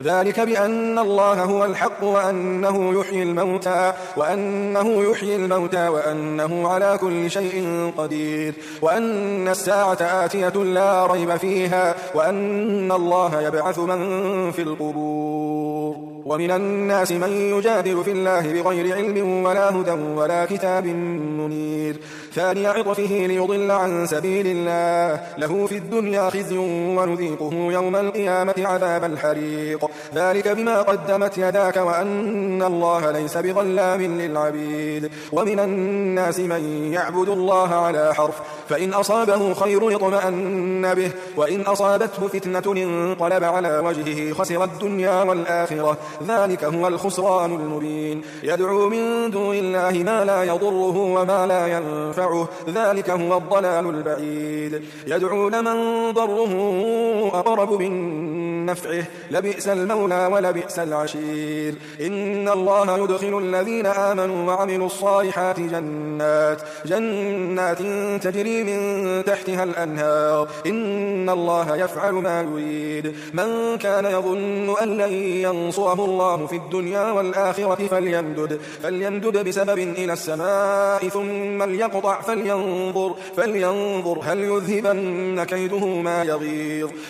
ذلك بأن الله هو الحق وأنه يحيي الموتى وأنه على كل شيء قدير، وأن الساعة آتية لا ريب فيها، وأن الله يبعث من في القبور. ومن الناس من يجادل في الله بغير علم ولا هدى ولا كتاب منير، ثاني عطفه ليضل عن سبيل الله، له في الدنيا خزي ونذيقه يوم القيامة عذاب الحريق، ذلك بما قدمت يداك وأن الله ليس بظلام للعبيد. ومن الناس من يعبد الله على حرف، فإن أصابه خير اطمأن به، وإن أصابته فتنة انقلب على وجهه خسر الدنيا والآخرة، ذلك هو الخسران المبين. يدعو من دون الله ما لا يضره وما لا ينفعه، ذلك هو الضلال البعيد. يدعو لمن ضره أقرب من نفعه، لبئس المولى ولبئس العشير. إن الله يدخل الذين آمنوا وعملوا الصالحات جنات تجري من تحتها الأنهار، إن الله يفعل ما يريد. من كان يظن أن لن ينصره الله في الدنيا والآخرة فليمدد بسبب إلى السماء ثم ليقطع فلينظر هل يذهبن كيده ما يغيظ.